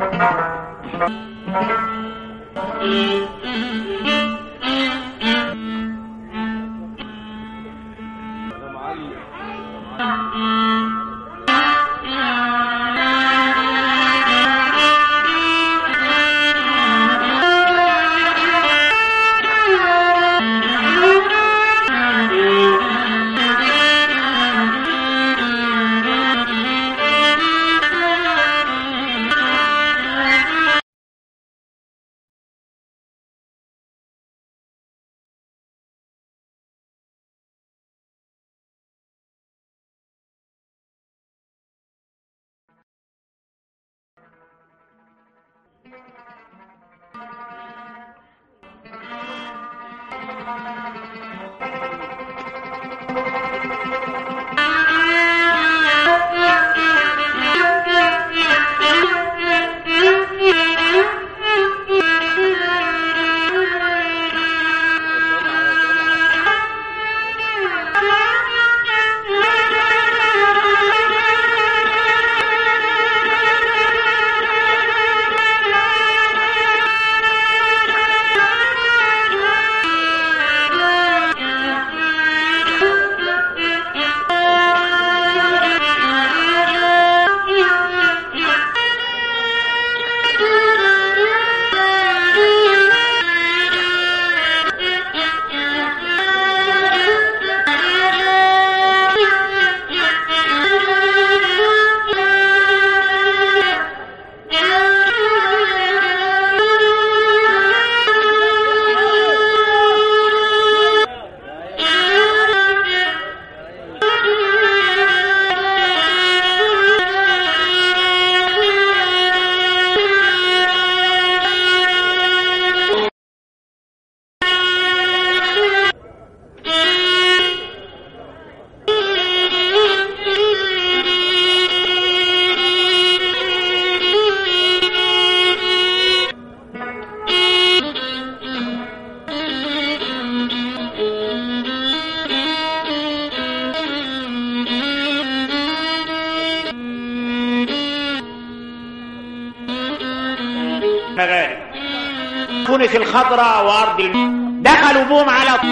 تونس الخضراء وارض دخلوا بهم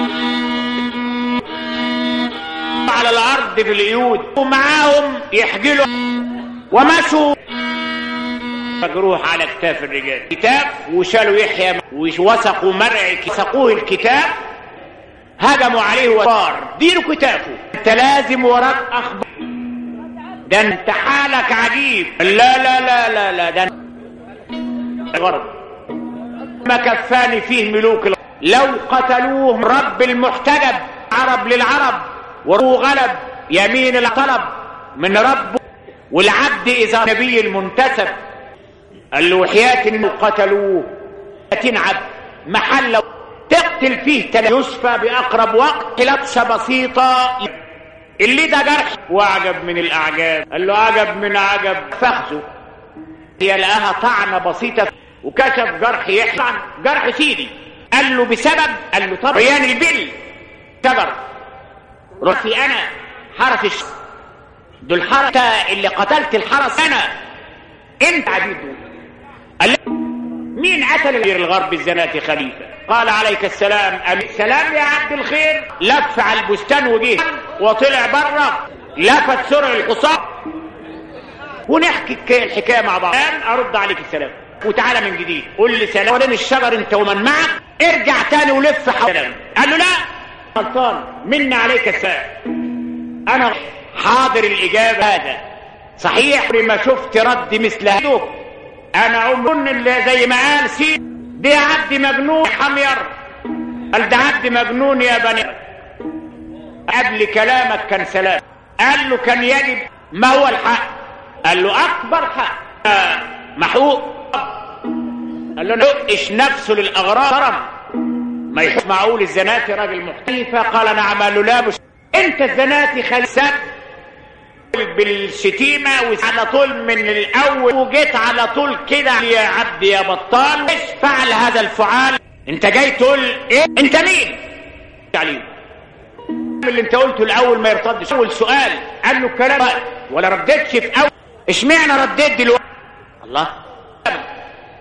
على الارض في القيود ومعاهم يحجلوا ومشوا مجروح على كتاف الرجال كتاب وشالوا يحيى ووثقوا مرعي سقوه الكتاب هجموا عليه وصار ديروا كتافه انت لازم وراك اخبار ده انت حالك عجيب لا لا لا لا لا ده غرب ما كفاني فيه ملوك لو قتلوه رب المحتجب عرب للعرب وغلب يمين الطلب من ربه والعبد اذا نبي المنتسب قال له وحياة انه قتلوه 30 عبد محل تقتل فيه يشفى باقرب وقت لبسه بسيطه اللي ده جرح وعجب من الاعجاب قال له عجب من عجب فخذه هي لقاها طعنه بسيطه وكشف جرح يحيى جرح سيدي قال له بسبب قال له طب ريان البل شجر رحتي انا حرس دول حرس اللي قتلت الحرس انا انت عبيده قال له مين قتل الغرب الزناتي خليفه قال عليك السلام السلام يا عبد الخير لف على البستان وجه وطلع بره لفت سرع الحصان ونحكي الحكايه مع بعض ارد عليك السلام وتعالى من جديد قول لي سلام ولين الشجر انت ومن معك ارجع تاني ولف حوالين قال له لا غلطان منا عليك السلام انا حاضر الاجابه هذا صحيح ما شفت رد مثل هذا انا عمرن اللي زي ما قال سيد دي عبد مجنون حمير قال ده عبد مجنون يا بني قبل كلامك كان سلام قال له كان يجب ما هو الحق قال له اكبر حق محقوق قال له نقش نفسه للاغرار ما يحس معقول الزناتي راجل محترف قال نعم قال له لا مش انت الزناتي خلصت بالشتيمه وعلى طول من الاول وجيت على طول كده يا عبد يا بطال ايش فعل هذا الفعال انت جاي تقول ايه انت مين عليه اللي انت قلته الاول ما يرتدش اول سؤال قال له كلام ولا ردتش في اول اشمعنى رديت دلوقتي الله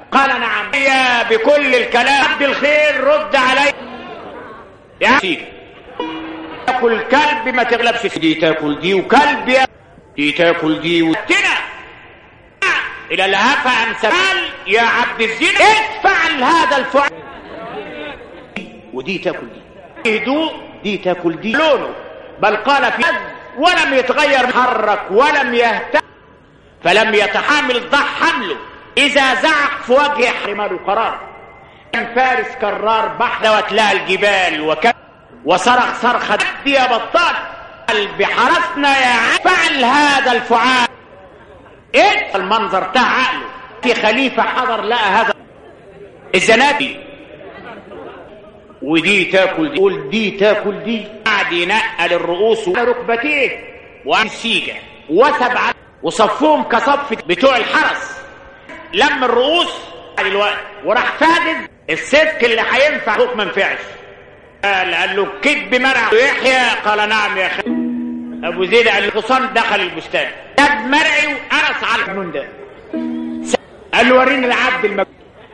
قال نعم يا بكل الكلام. عبد الخير رد علي يا سيدي، تاكل كلب ما تغلبش دي، تاكل دي وكلب يا دي، تاكل دي وتنا الى الهفا امثال يا عبد الزين ادفع هذا الفعل، ودي تاكل دي هدوء، دي تاكل دي لونه، بل قال في ولم يتغير، حرك ولم يهتم، فلم يتحامل ضح حمله، اذا زعق في وجه حمل القرار. كان فارس كرار بحر وتلاقى الجبال وصرخ صرخة يا بطال قلبي حرسنا يا فعل هذا الفعال. ايه المنظر بتاع عقله في خليفة حضر لقى هذا الزنادي، ودي تاكل دي، قول دي تاكل دي، قعد ينقل الرؤوس وركبتيه وامسيجه وسبعه وصفوهم كصف بتوع الحرس، لم الرؤوس الوقت وراح فادد السلك اللي هينفع فوق ما ينفعش. قال له كذب مرع يحيى، قال نعم يا اخي. ابو زيد قال له الحصان دخل البستان جاب مرعي وقرص على القانون ده. قال له وريني العبد المجنون،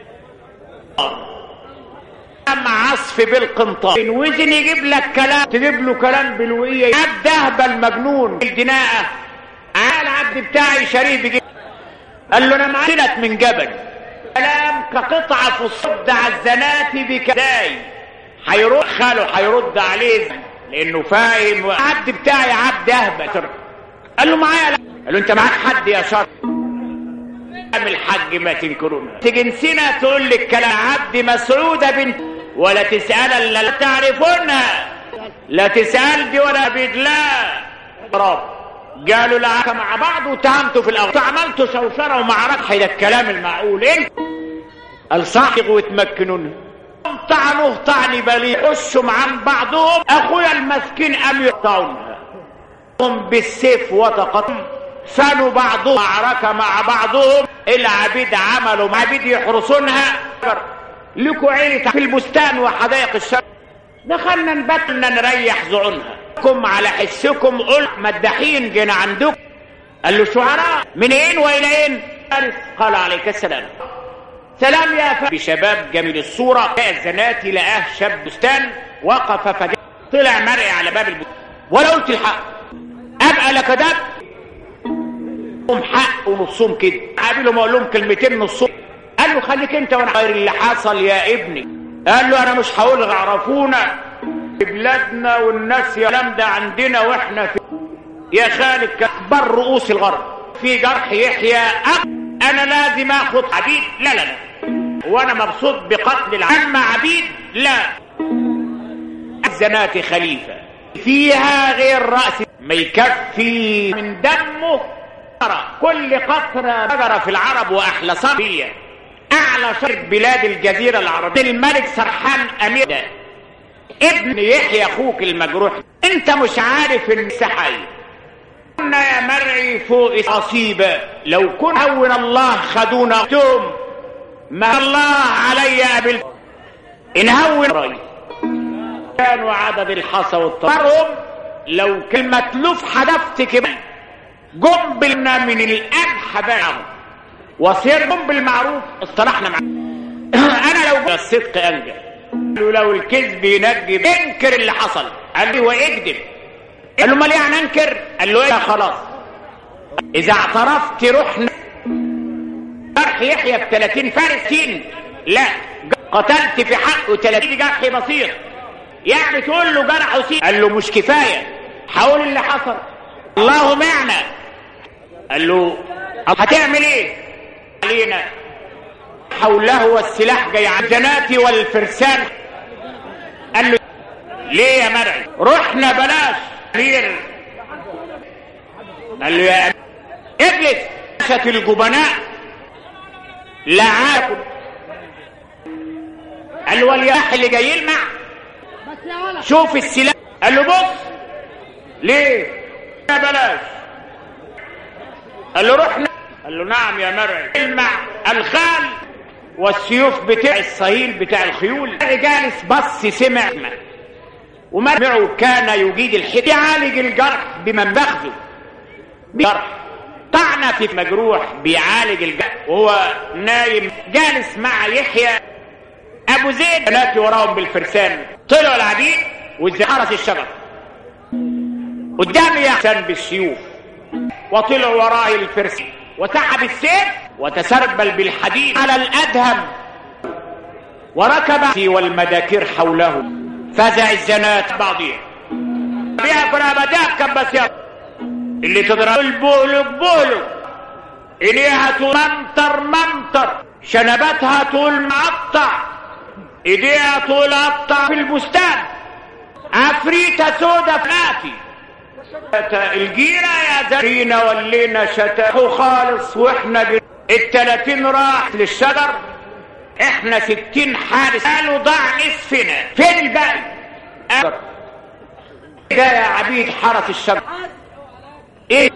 مع عصف بالقنطار وزن يجيب لك كلام تجيب له كلام بالوئيه. عبد اهبل مجنون الدناءه، قال العبد بتاعي شريف يجيب. قال له انا معاك من جبل كلام كقطعه في الصد على الزناتي بكداي، هيرد خاله هيرد عليه لانه فاهم. العبد بتاعي عبد اهبل. قال له معايا، قال له انت معاك حد يا شر الحج ما تنكرون تجنسنا تقول لك كلام عبد مسعودة بنت ولا تسأل الا لا تعرفونها، لا تسأل دي ولا بدلا رب. قالوا لا مع بعض وتهمتوا في الاول عملتوا شوشره ومعركه. ده الكلام المعقول انت الصاحب وتمكنون طعنوه طعن بلي حشهم عن بعضهم. اخويا المسكين ام يقطعونها هم بالسيف وتقطم سالوا بعضهم معركه مع بعضهم. العبيد عملوا عبيد يحرسونها لكوا عيلة في البستان وحدائق الشرق. دخلنا نبتلنا نريح زعونها كم على حسكم. قلت مدحين جينا عندكم. قال له شعراء منين والى اين؟ قال عليك السلام. سلام يا فندم. بشباب جميل الصوره جاء الزناتي لقاه شاب بستان وقف فجأة طلع مرئي على باب البستان. ولا قلت الحق ابقى لك دب حق ونصهم كده. قابلهم اقول لهم كلمتين نصهم. قال له خليك انت وانا غير اللي حصل يا ابني. قال له انا مش هقول عرفونا بلادنا والناس يا لم ده عندنا واحنا في يا خالد كبر رؤوس الغرب في جرح يحيى. انا لازم اخد عبيد؟ لا لا لا. وانا مبسوط بقتل العم عبيد؟ لا. الزناتي خليفه فيها غير راس ما يكفي من دمه. كل قطره بجرة في العرب واحلى صبيه اعلى شرق بلاد الجزيره العربيه. الملك سرحان امير ده ابن يحيى اخوك المجروح. انت مش عارف ان حي كنا يا مرعي فوق اصيبه. لو كن هون الله خدونا توم ما الله علي قبل ان هون رأي. كانوا عدد الحصى والطرهم لو كلمه لف حدفت كده قنبلنا من القمح بقى وصير بالمعروف اصطلحنا معاه. انا لو الصدق انجح لو الكذب ينجي انكر اللي حصل. قال لي واكذب. قال له امال يعني انكر؟ قال له ايه خلاص اذا اعترفت رحنا جرح يحيى ب 30 فارسين. لا قتلت في حقه 30 جرح بسيط يعني تقول له جرح سين. قال له مش كفايه حاول اللي حصل الله معنا. قال له هتعمل ايه؟ علينا حوله والسلاح جاي على الجناتي والفرسان. قال له ليه يا مرعي؟ رحنا بلاش امير. قال له يا اجلس. شت الجبناء لا عاكل. قال له والياح اللي جاي يلمع شوف السلاح. قال له بص ليه يا بلاش. قال له رحنا. قال له نعم يا مرعي. المع الخال والسيوف بتاع الصهيل بتاع الخيول. جالس بص سمع ومرعه كان يجيد الحد يعالج الجرح بمنبخذه بجرح طعن حنفي مجروح بيعالج الجرح وهو نايم جالس مع يحيى ابو زيد، بناتي وراهم بالفرسان، طلعوا العبيد وحرس الشجر قدامي يحسن بالسيوف، وطلعوا وراه الفرسان وسحب السيف وتسربل بالحديد على الادهم، وركب والمداكير حوله، فزع الزنات بعضهم بيأكل أبداك كبس اللي تضرب البولك بولك، إليها تقول منطر منطر، شنبتها تقول مقطع، إيديها تقول قطع في البستان، عفريتة سودة فلاتي الجيرة يا زرينا ولينا شتاحوا خالص، واحنا ال30 راح للشجر، احنا 60 حارس، قالوا ضاع نصفنا، فين الباقي؟ ده يا عبيد حرس الشجر ايه؟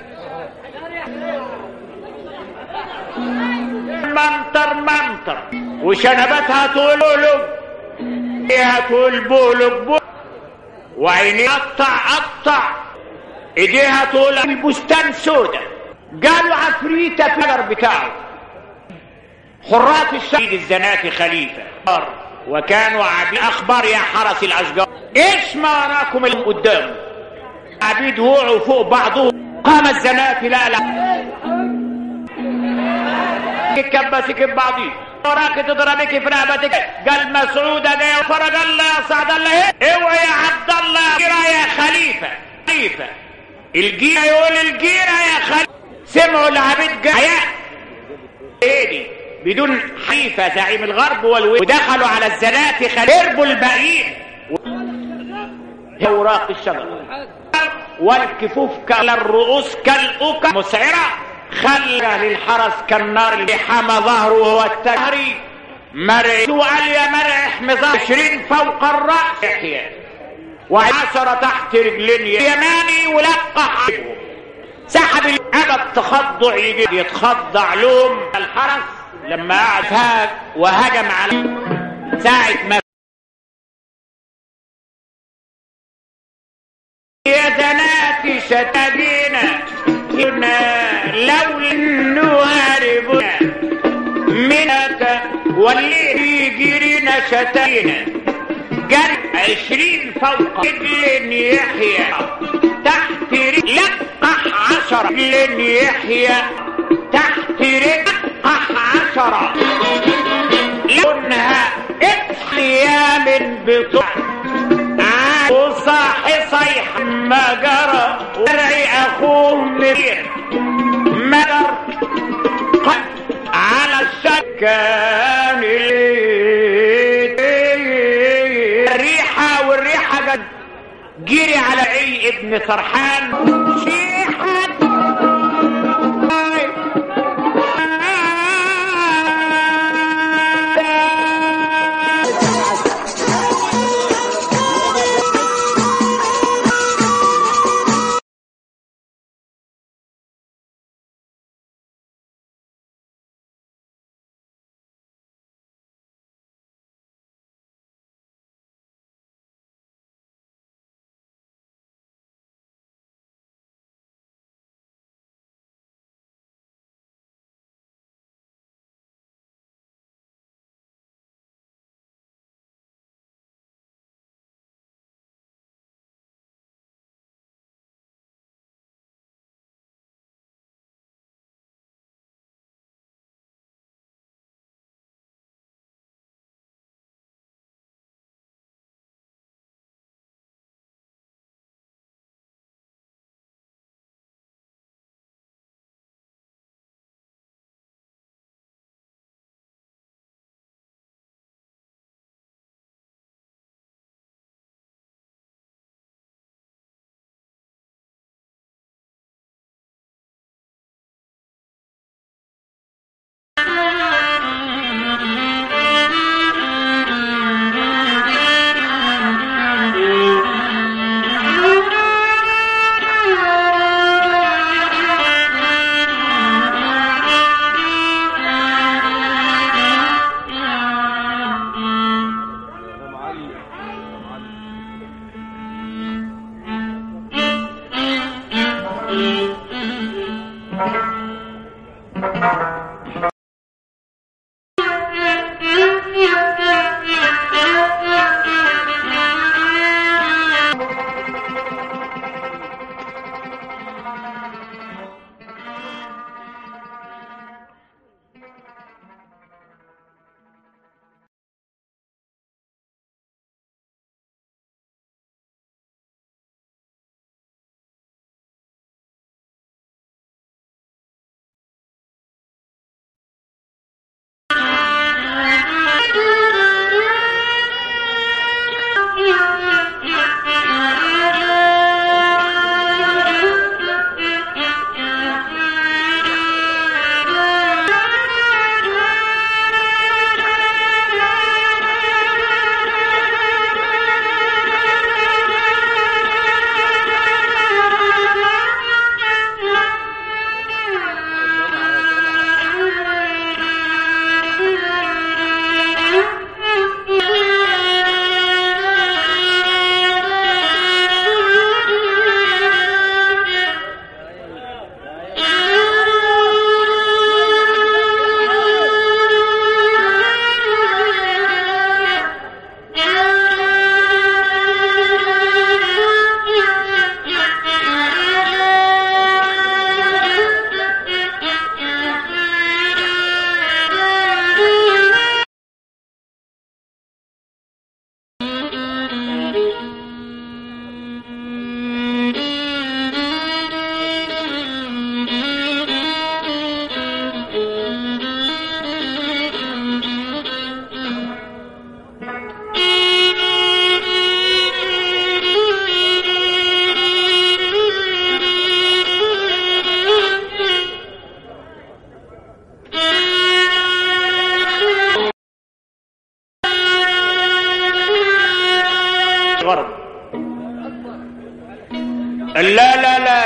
منطر منطر، وشنبتها تقول بولك، ايديها تقول بولك بولك، وعينيها قطع قطع، ايديها تقول البستان سودة، قالوا عفريتة في الشجر بتاعه. حرات الشهيد الزناتي خليفة وكانوا عبيد اخبار يا حرس الاشجار، ايش ما وراكم اللي قدام؟ عبيد وقعوا فوق بعضهم، قام الزناتي لا كبسك ببعضيه، وراك تضربك في رقبتك، قال مسعودة جاي وفرج الله يا سعد الله، اوعى يا عبد الله يا خليفة خليفة الجيرة، يقول الجيرة يا خليفة، سمعوا العبيد جاية ايدي بدون حيفة زعيم الغرب ودخلوا على الزناتي هربوا الباقيين، اوراق الشجر والكفوف كالرؤوس كالأوكا مسعرة، خلى للحرس كالنار اللي حمى ظهره وهو التهري مرع، وقال يا مرع احمي ظهر 20 فوق الرأس يحيى و10 تحت رجلين يماني، ولقح سحب الأبد تخضع، يجي يتخضع لهم الحرس لما قعد وهجم على ساعة ما يا زناتي شتاجينا لولا انه هاربنا منك واللي يجرينا شتاجينا، جرب 20 فوق رجل يحيى تحت رجل، لقح 10 رجل يحيى تحت رجل، لقح 10 لونها احيا من بطوع وصاحي صيح ما جرى، ورعي اخوه مدير مدر على الشكان، الريحة والريحة قد جري على عي ابن سرحان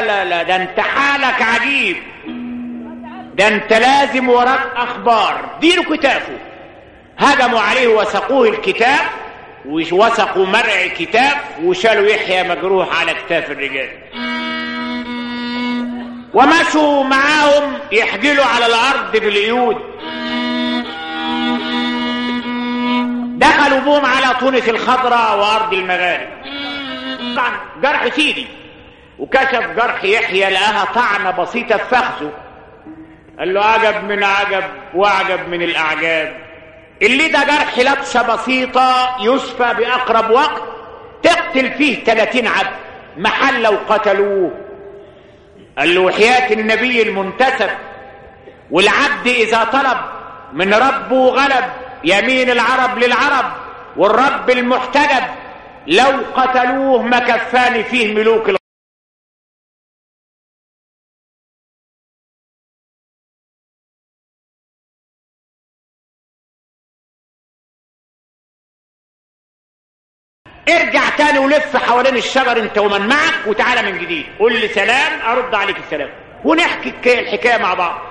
لا ده انت حالك عجيب، ده انت لازم وراك اخبار. دينه كتافه. هجموا عليه وسقوه الكتاف، ووثقوا مرع كتاف، وشالوا يحيى مجروح على كتاف الرجال، ومشوا معاهم يحجلوا على الارض بالقيود. دخلوا بهم على تونس الخضراء وارض المغارب. طبعا جرح سيدي، وكشف جرح يحيى لقاها طعنه بسيطه في فخذه. قال له عجب من عجب واعجب من الاعجاب، اللي ده جرح لطشه بسيطه يشفى باقرب وقت، تقتل فيه 30 عبد محل وقتلوه. قال له وحياة النبي المنتسب، والعبد اذا طلب من ربه غلب، يمين العرب للعرب والرب المحتجب، لو قتلوه ما كفاني فيه ملوك ارجع تاني ولف حوالين الشجر انت ومن معك، وتعالى من جديد قول لي سلام ارد عليك السلام، ونحكي الحكايه مع بعض.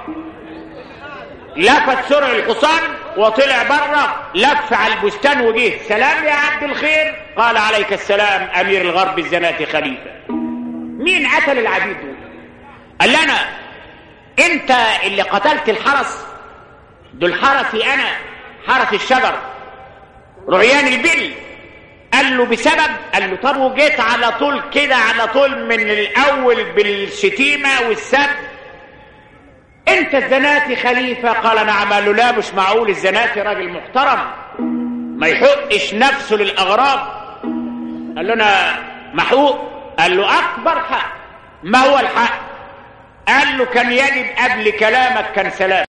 لفت سرع الحصان وطلع بره، لف على البستان وجه. سلام يا عبد الخير. قال عليك السلام امير الغرب الزناتي خليفه. مين قتل العبيد دول؟ قال لنا انت اللي قتلت الحرس دول. حرسي انا، حرس الشجر رعيان البل. قال له بسبب؟ قال له طب وجيت على طول كده على طول من الاول بالشتيمه والسب؟ انت الزناتي خليفه؟ قال نعم. قال له لا مش معقول، الزناتي راجل محترم ما يحقش نفسه للاغراب. قال له انا محقوق. قال له اكبر حق. ما هو الحق؟ قال له كان يجب قبل كلامك كان سلام.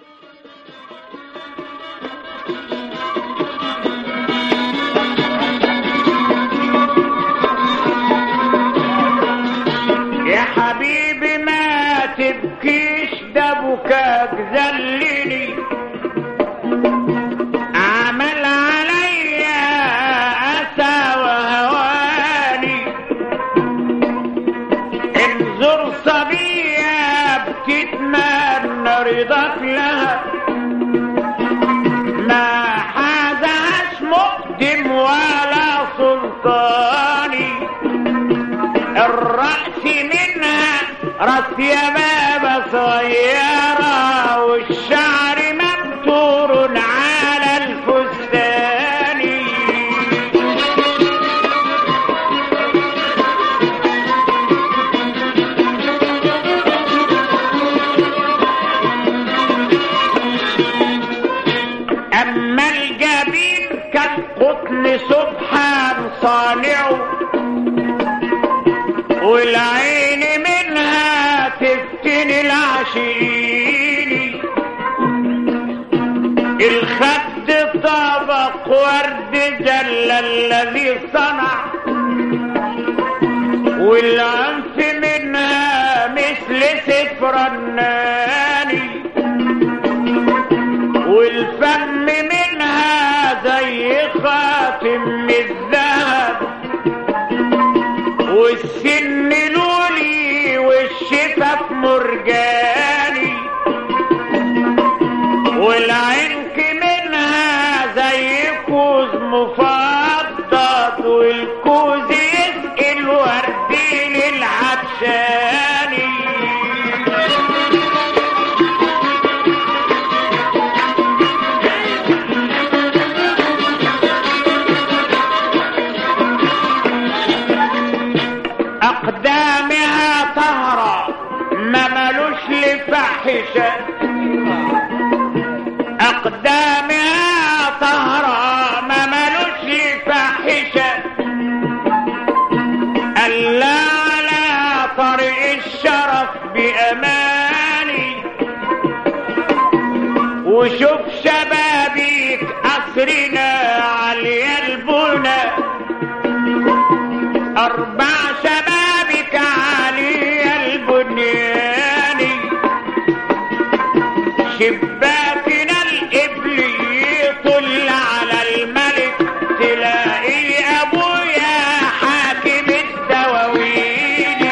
يا حبيبي ما تبكيش ده بكاك ذلني عمل عليا أسى وهواني انظر صبية بتتمنى رضاك لها ما حازهاش مقدم ولا سلطاني الرأس منها راس يبابة صغيرة والشعر مبتور على الفستان أما الجبين كالقطن سبحان صانعه والعين منها تفتني العشيرين الخد طبق ورد جل الذي صنع والعنف منها مثل سفرناني والفم منها زي خاتم الذهب والسن لولي والشفاف مرجاني والعنك منها زي كوز مفضد والكوز يسقي الورد للعطشاني أقدامها طهرة ما ملوش لفاحشة أقدامها طهرة ما ملوش لفاحشة ألا على طريق الشرف بأماني وشوف شبابيك أسرنا عليا البنى أربع شبابك عليا البنيان شباكنا الإبل يطل على الملك تلاقي أبويا حاكم الدواوين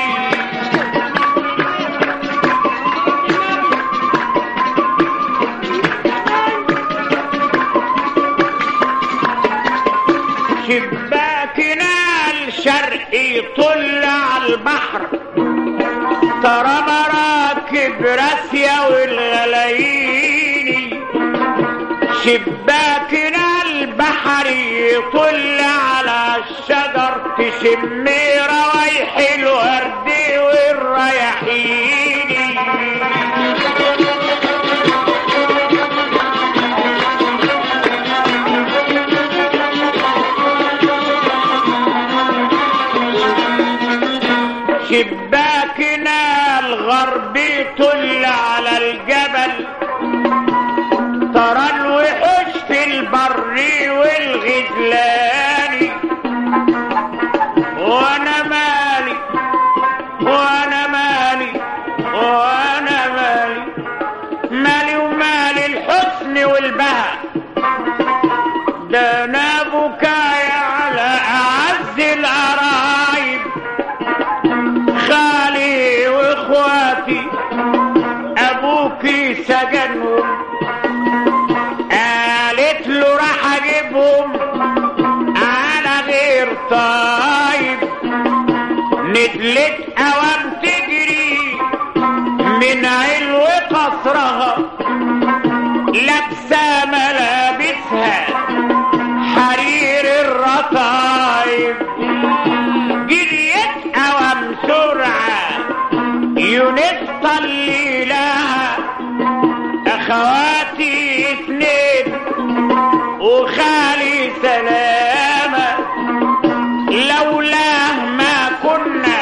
شباكنا الشرقي طل على البحر ترى مراكب راسية والغلايين شباكنا البحري طل على الشجر تشم روايح الورد والرياحين شباكنا الغربي طل على الجبل ترى الوحوش في البر والغزلان وانا مالي وانا مالي وانا مالي مالي ومالي الحسن والبهاء ده انا بكاي على اعز القرايب خالي واخواتي ابوكي سجنهم قالت له راح اجيبهم على غير طيب نزلت اوام تجري من علو قصرها لابسه ملابسها حرير الرطايب جريت اوام سرعه يونس طلي لها اخواتي اثنين وخالي سلامه لولاه ما كنا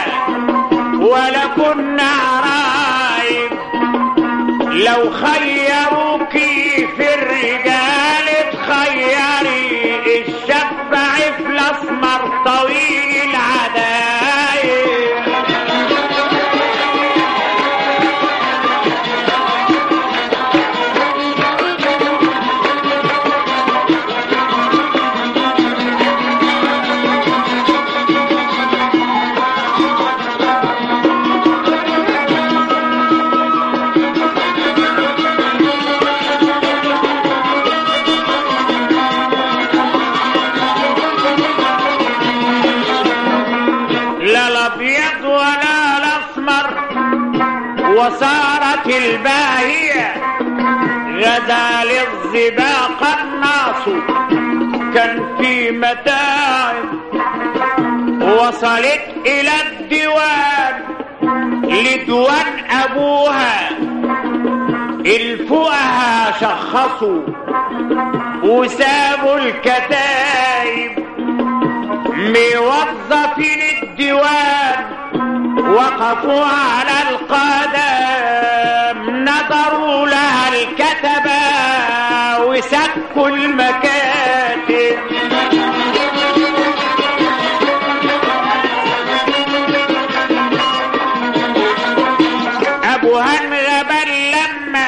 ولا كنا عرايب لو خيروك الرجال تخيري الشفع في الاسمر طويل العدايل. وصارت الباهية غدا للظباق الناس كان في متاعب. وصلت إلى الديوان لديوان أبوها الفقهاء شخصوا وسابوا الكتايب. موظفين الديوان وقفوا على القدم نظروا لها الكتبة وسكوا المكاتب. أبوها انغبن لما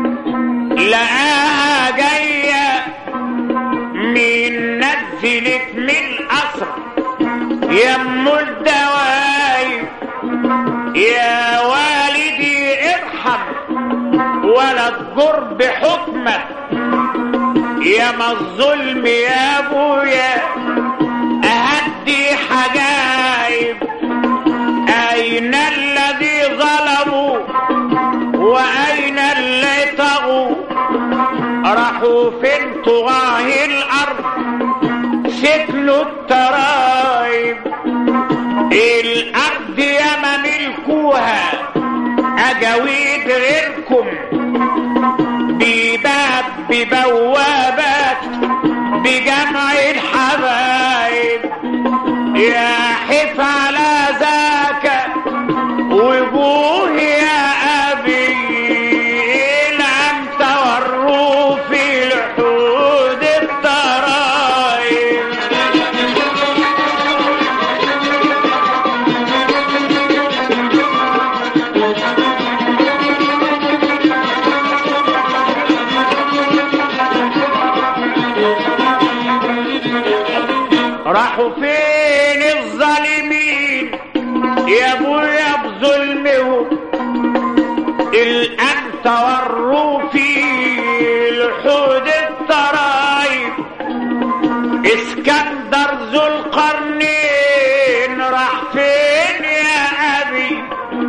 لقاها جاية مين نزلت من القصر يم الدوايب. يا والدي ارحم ولا تجر بحكمك يا ما الظلم يا ابويا اهدي حجايب. اين الذي ظلموا واين اللي طغوا؟ راحوا فين طغاه الارض سكنوا الترايب. الارض ياما ملكوها اجاويد غيركم بباب ببوابات بجمع الحبايب. يا حف على ذاك وجوه يا ابي لم توروا في لحود الترايب. راحوا فين الظالمين يا ابويا بظلمهم؟ الان توروا في لحود الترايب. اسكندر ذو القرنين راح فين يا ابي؟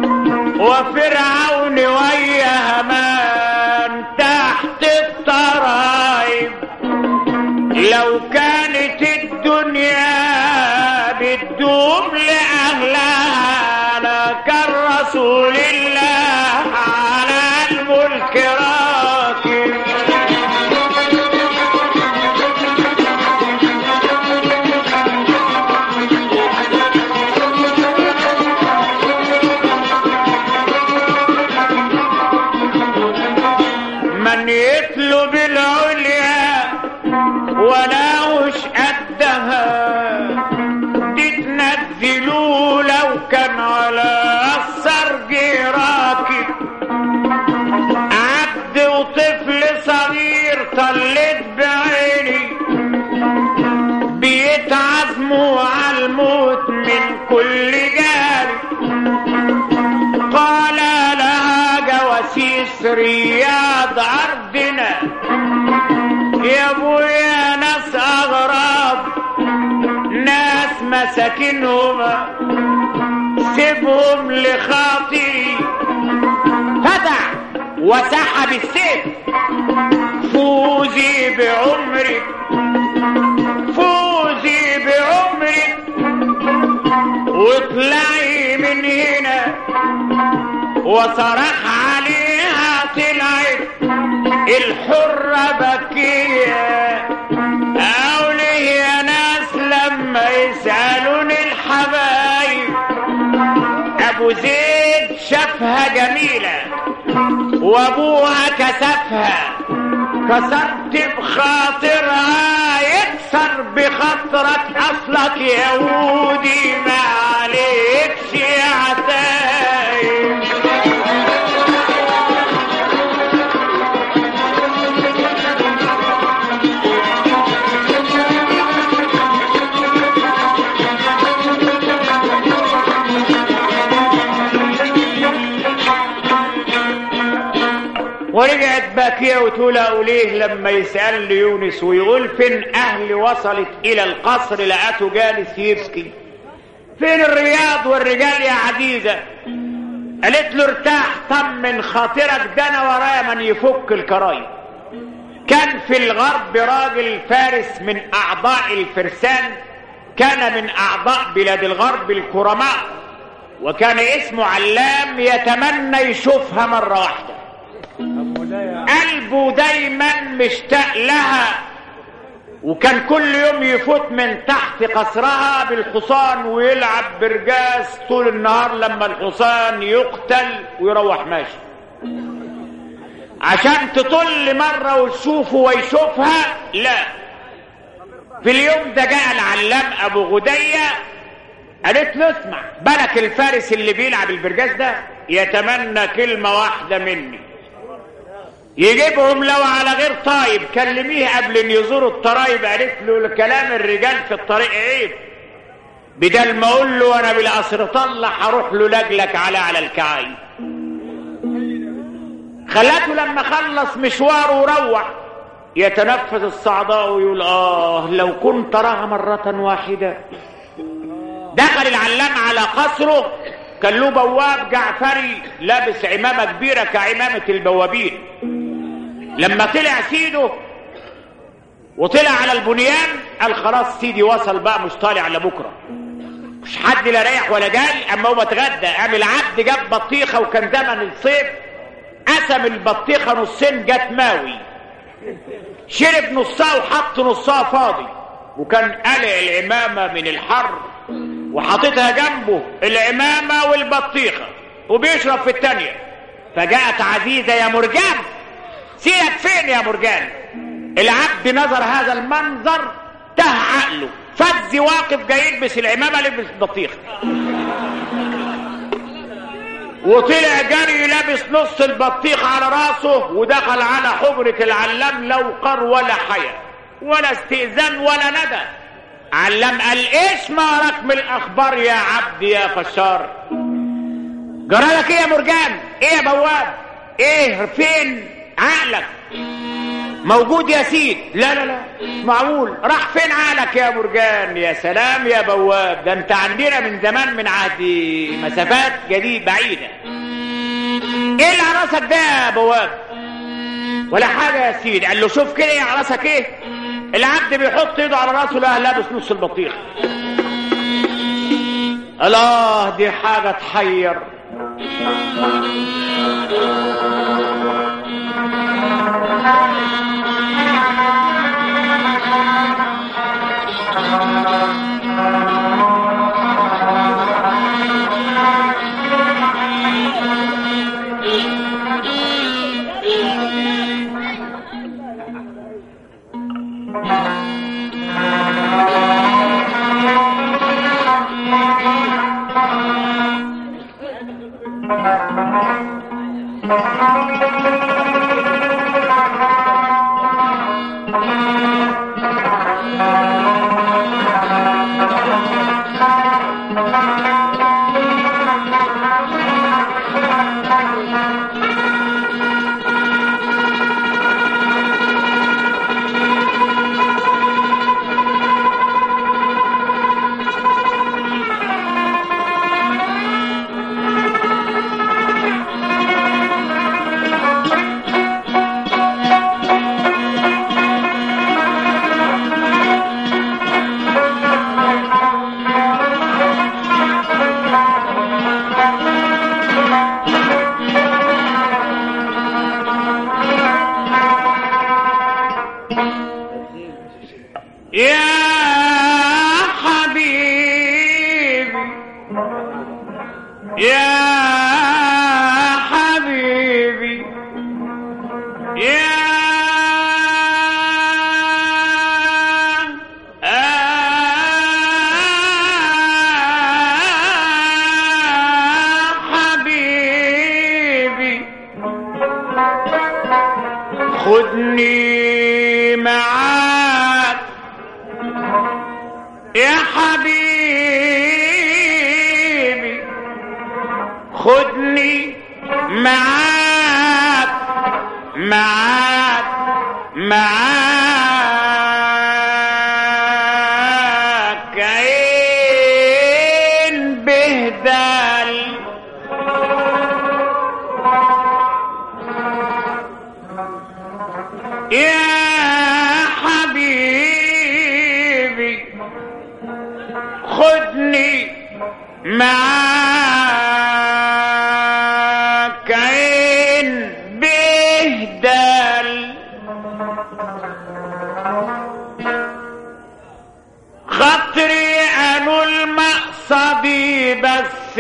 وفرعون ويا هامان تحت الترايب. لو كانت الدنيا بتدوم لأهلها لكان رسول الله على الملك راكب. من يطلب العليا ولا وش قدها دي تنزلوا لو كان على السرج راكب. عبد وطفل صغير طلت بعيني بيتعزموا على الموت من كل جانب. قال لها جواسيس رياض أرضنا يا ابويا ناس اغراب ناس مساكنهم سيبهم لخاطري. فتح وسحب السيف. فوزي بعمرك فوزي بعمرك واطلعي من هنا. وصرخ عليها طلعت الحرة بكية. أولي يا ناس لما يسألون الحبايب أبو زيد شافها جميلة وأبوها كسفها كسرت بخاطرها يكسر بخاطرك اصلك يهودي ما عليكش عتايب. ورجعت باكيه وتقول اوليه لما يسال يونس ويقول فين اهلي وصلت الى القصر لقته جالس يبكي. فين الرياض والرجال يا عزيزه؟ قالت له ارتاح طمن خاطرك ده انا ورايا من يفك الكرايب. كان في الغرب راجل فارس من اعضاء الفرسان، كان من اعضاء بلاد الغرب الكرماء، وكان اسمه علام يتمنى يشوفها مره واحده. قلبه دايما مشتاق لها، وكان كل يوم يفوت من تحت قصرها بالحصان ويلعب برجاس طول النهار لما الحصان يقتل ويروح ماشي عشان تطل مرة وتشوفه ويشوفها. لا، في اليوم ده جاء العلام ابو غدية قالت له اسمع، بالك الفارس اللي بيلعب البرجاس ده يتمنى كلمة واحدة مني، يجيبهم لو على غير طايب كلميه قبل ان يزوروا الطرايب. قالت له كلام الرجال في الطريق عيب، بدل ما اقول له انا بالقصر طلع هروح له لجلك على الكعايب. خلته لما خلص مشواره وروح يتنفس الصعداء ويقول لو كنت اراها مرة واحدة. دخل العلام على قصره، كان له بواب جعفري لابس عمامة كبيرة كعمامة البوابين. لما طلع سيده وطلع على البنيان قال خلاص سيدي وصل بقى، مش طالع الا بكره، مش حد لا رايح ولا جاي. اما هو بتغدى قام العبد جاب بطيخه، وكان زمن الصيف، قسم البطيخه نصين جت ماوي، شرب نصها وحط نصها فاضي، وكان قلع العمامه من الحر وحاططها جنبه العمامه والبطيخه وبيشرب في الثانيه. فجاءت عزيزه يا مرجان، سيرك فين يا مرجان؟ العبد نظر هذا المنظر ته عقله، فز واقف جاي يلبس العمامه لبس البطيخ، وطلع جري لابس نص البطيخ على راسه ودخل على حجره العلام، لا وقر ولا حياء ولا استئذان ولا ندى. علام قال ايش ما راك من الاخبار يا عبد يا فشار؟ جرالك ايه يا مرجان؟ ايه يا بواب؟ ايه فين عقلك؟ موجود يا سيد. لا لا لا مش معقول، راح فين عقلك يا مرجان؟ يا سلام يا بواب، ده انت عندنا من زمان، من عهد مسافات جديد بعيدة. ايه اللي على راسك ده يا بواب؟ ولا حاجة يا سيد. قال له شوف كده ايه على راسك ايه؟ العبد بيحط ايده على راسه لا لابس نص البطيخ. الله دي حاجة تحير. خدني معاك معاك معاك عين بهدال يا حبيبي خدني معاك عين بهدال خاطري انول مقصدي بس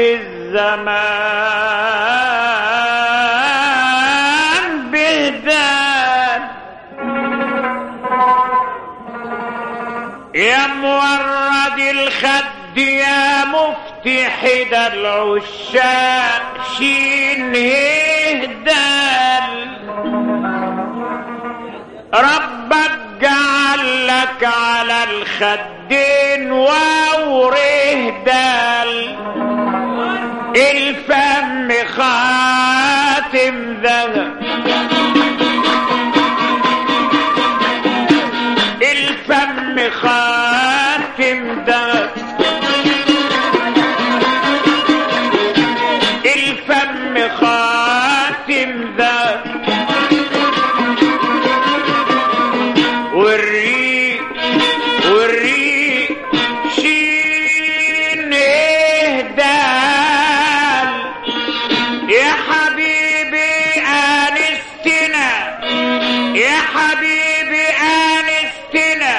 الزمان بهدال يا مورد الخد يا مفتي حدا العشاق شين هدال ربك جعل لك على الخدين ووريه دال الفم خاتم ذهب الفم خاتم ذهب الفم خاتم ذهب والريق شين اهدال يا حبيبي انستنا يا حبيبي انستنا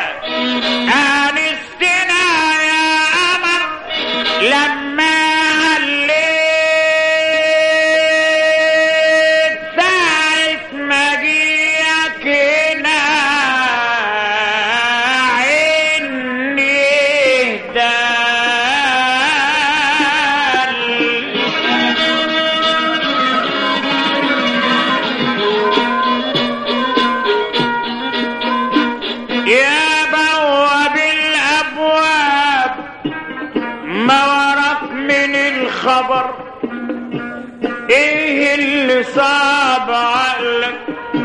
انستنا يا قمر لما عليت ساعة ما جيك هنا عيني اهدال يا بواب الابواب ما وراك من الخبر ايه اللي صاب عقلك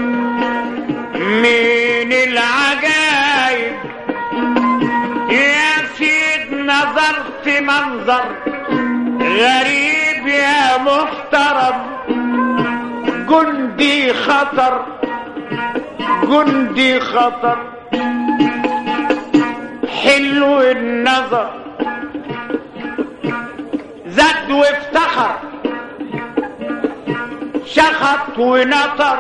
من العجايب يا سيد نظرت منظر غريب يا محترم جندي خطر جندي خطر حلو النظر زاد وافتخر شخط ونطر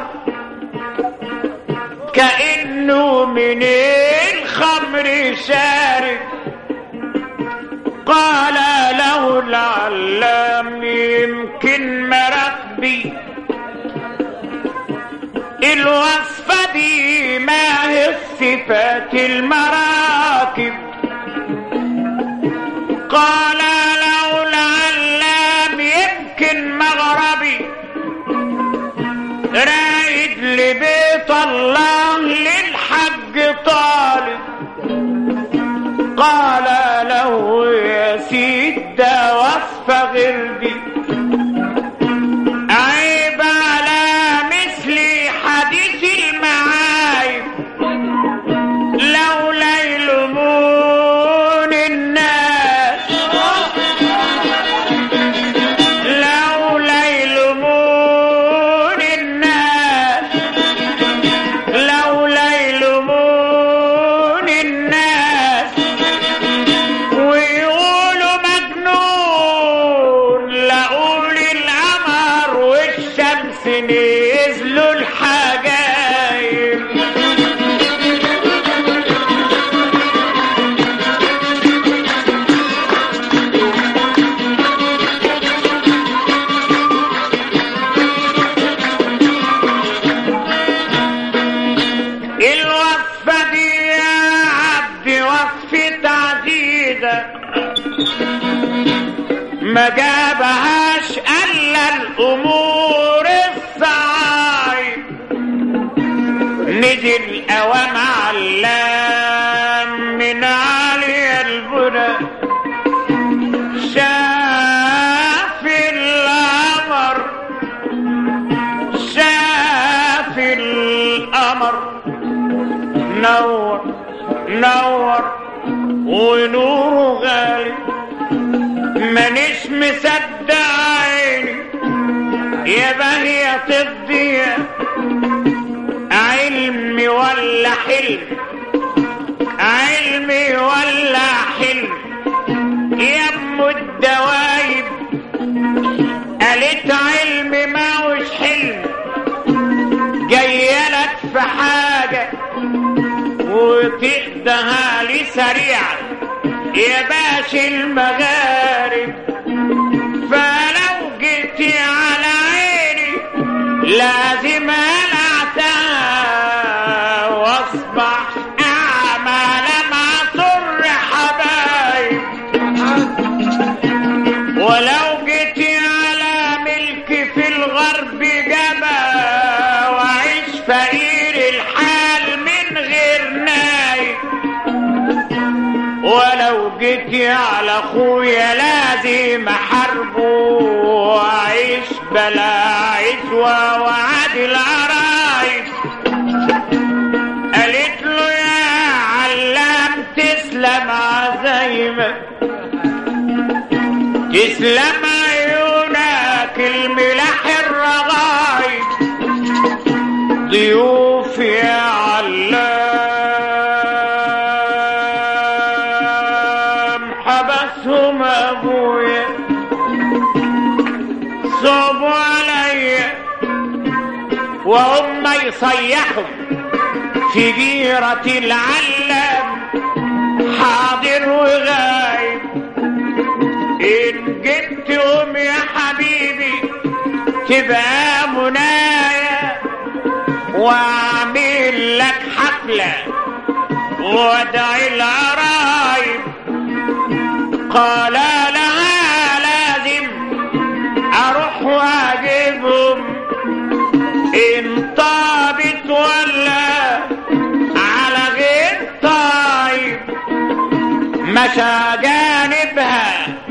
كأنه من الخمر شارب قال له العلام يمكن مركبي الوصفة دي ما هي صفات المراكب قال له العلام يمكن مغربي رايد لبيت الله للحج طالب قال له يا سيد ده وصفة غير دي عيب على مثلي حديث المعايب لولا يلومون الناس لولا يلومون الناس لولا يلومون الناس ويقولوا مجنون لقول القمر والشمس نزلوا الحجايب الوصفة دي يا عبدي وصفة عزيزة ما جابهاش الا الامور الصعايب نزل اوام علام من عالي البنى شاف الامر نور نور ونوره غالي، مانيش مصدق عيني يا باهية تضيع، علمي ولا حلم، علمي ولا حلم يا ام الدوايب. قالت علمي ما هوش حلم، جايلك في حاجة وتقدها لي سريعا يا باشا المغارب. فلو جيتي على عيني لازم ألعتها واصبح أعمى لما أصر حبايب. ولو جيتي على ملكي في الغرب جبا وعيش فقير الحال من غير نايب. ولو جيتي على اخويا لازم احاربه واعيش بلا عزوة وعد العرايب. قالت له يا علام تسلم عزايمك، تسلم عيونك الملاح الرغايب. ضيوف يا علام حبسهم ابويا، صعبوا عليا وهم يصيحوا في جيرة العلام حاضر وغايب. إن جبتهم يا حبيبي تبقى منايا واعمل لك حفلة وادعي القرايب. قال لها لازم اروح واجيبهم، ان طابت ولا على غير طايب. مشى جانبها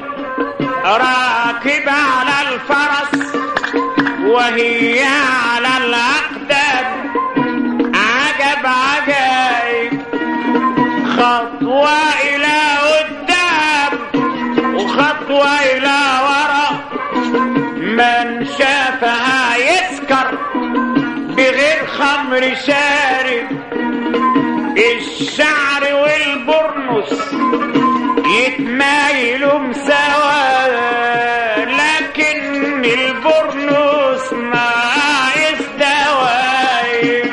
راكب على الفرس وهي على الأقدام. عجب عجائب، خطوة إلى قدام وخطوة إلى ورا. من شافها يسكر بغير خمر شارب. الشعر والبرنس يتمايلوا سوا، لكن البرنس ناقص دوايب.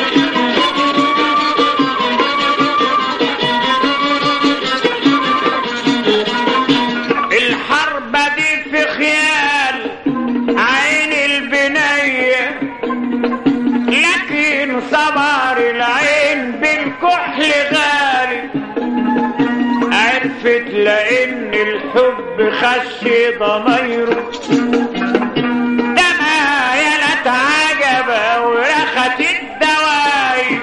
الحرب دي في خيال عين البنية، لكن صبر العين بالكحل غالي. عرفت لان الحب خش ضميره، تمايلت عجبة ورخت الدوايب.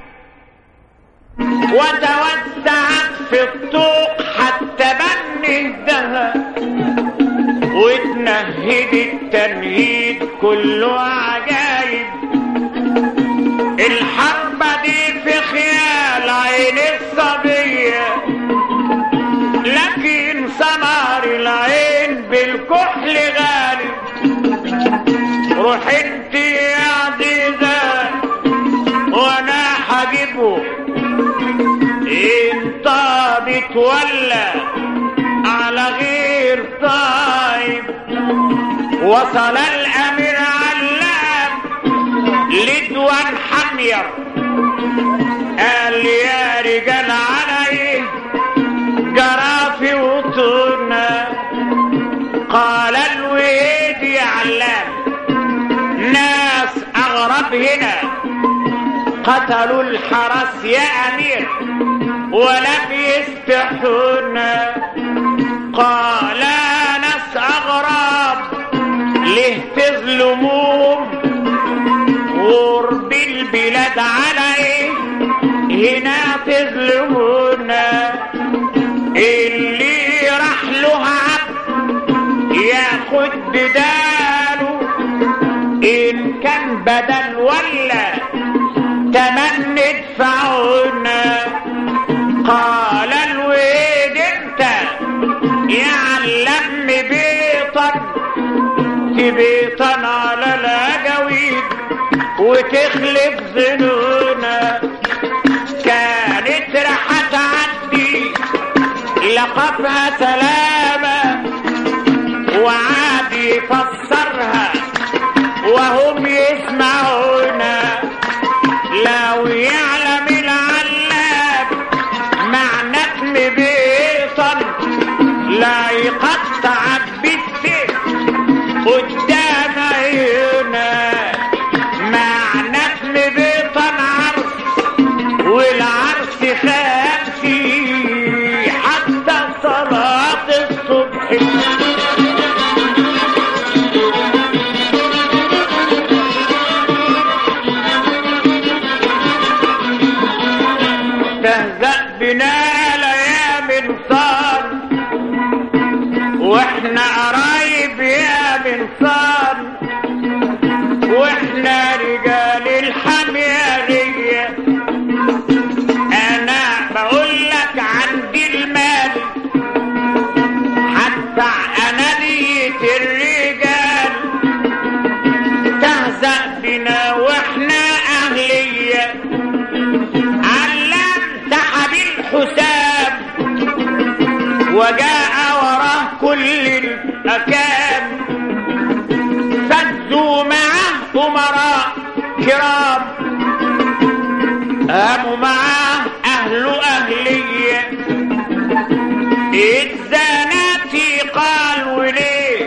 وتوسعت في الطوق حتى بنهدها، وتنهد التنهيد كله عجايب. الحرب دي في خيال عين الصبية، لكن سمر العين بالكحل غالي. روح انت يا عزيزة وانا حجيبه، ان طابت ولا على غير طايب. وصل الامير علام لدوان حمير، قال يا رجال علي جرافي وطنا. قال الويد يا علام ناس اغرب هنا قتلوا الحرس يا امير ولم يستحونا. قال ناس اغرب ليه تظلموهم، غرب البلاد على ايه هنا تظلمونا. اللي راح له عبد ياخد بداله، ان كان بدل ولا تمن ادفعون. السويد انت يعلم بيطن تبيطن على الأجاويد وتخلف ظنونا. كانت رح تعدي لقبها سلامة وعاد يفسرها وهم يسمعونا. لو يعلم العلام معنى اسم بيطن لا يقطع بالسيف قدام عيونا. معنى اسم بيطن عرس والعرس خامسي حتى صلاة الصبح. تهزأ بنا الايام انصار واحنا قرايب يا منصار واحنا رجال الحميرية. انا بقول لك عندي المال حتى انانية الرجال. تهزأ بنا واحنا اهلية. علام سحب الحساب وجاء وراه كل الأكام. فزوا معه أمراء كرام قاموا معاه أهل أهلية. الزناتي قال وليه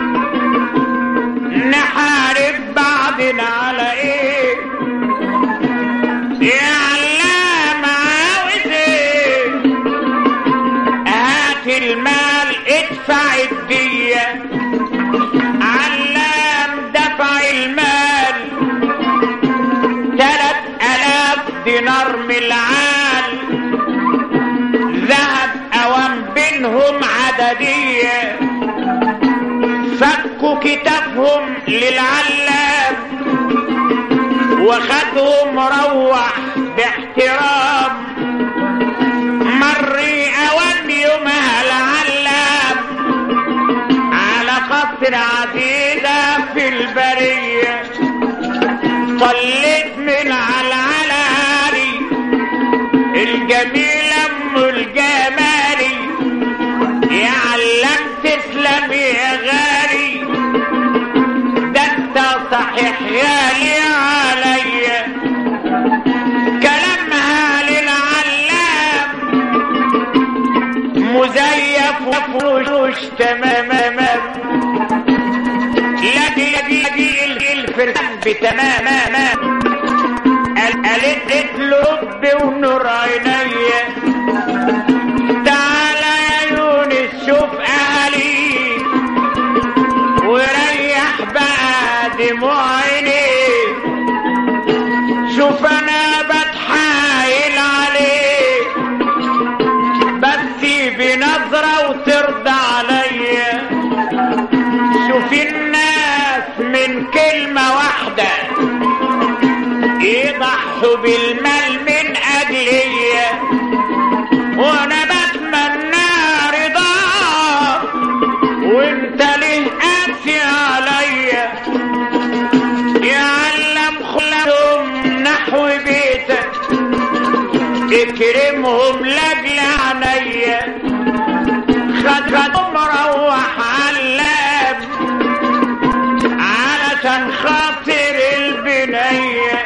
نحارب بعضنا على ايه؟ يا علام عاوز ايه؟ هات المال ادفع الدية. علام دفع المال 3000 دينار من العال. ذهب اوام بينهم عددية. فكوا كتافهم للعلام وخدهم روح باحترام. مري اوام يومها العلام على قصر عزيزة في البرية. طلت من على العلالي الجميل ام الجمالي. يا علام تسلم يا غالي ده انت صحيح غالي عليا. كلامها للعلام مزيف وفروش تماما. لاجي الفرسان بتماما. قالت اطلب ونور عينيا. تعالى يا يونس شوف اهلي وريح بقى دموع عينيك. شوف انا بتحايل عليك بس بنظرة وترضى عليا. شوف الناس من كلمة واحدة يضحوا بالمال من اجلية. وانا بتمنى رضاك وانت ليه قاسي عليا. يا علم خلهم نحو بيتك اكرمهم لاجل عينيا. خدهم روح علام علشان خاطر البنية.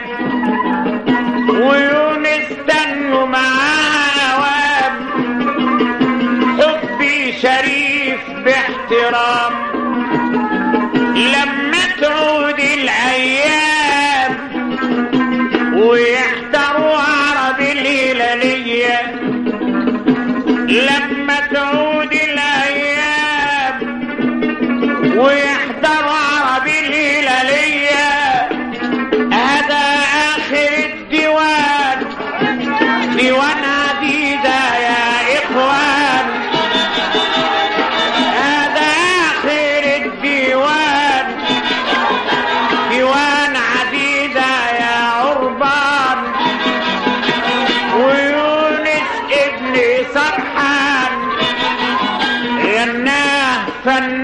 ويونس تنوا معاه اوام حبي شريف باحترام. لما تعود الايام ويحضروا عرب الهلالية. لما تعود الايام ويحضروا عرب الهلالية. هذا اخر الديوان ديوان عديدة يا اخوان. هذا اخر الديوان ديوان عديدة يا عربان. ويونس ابن صرحة فن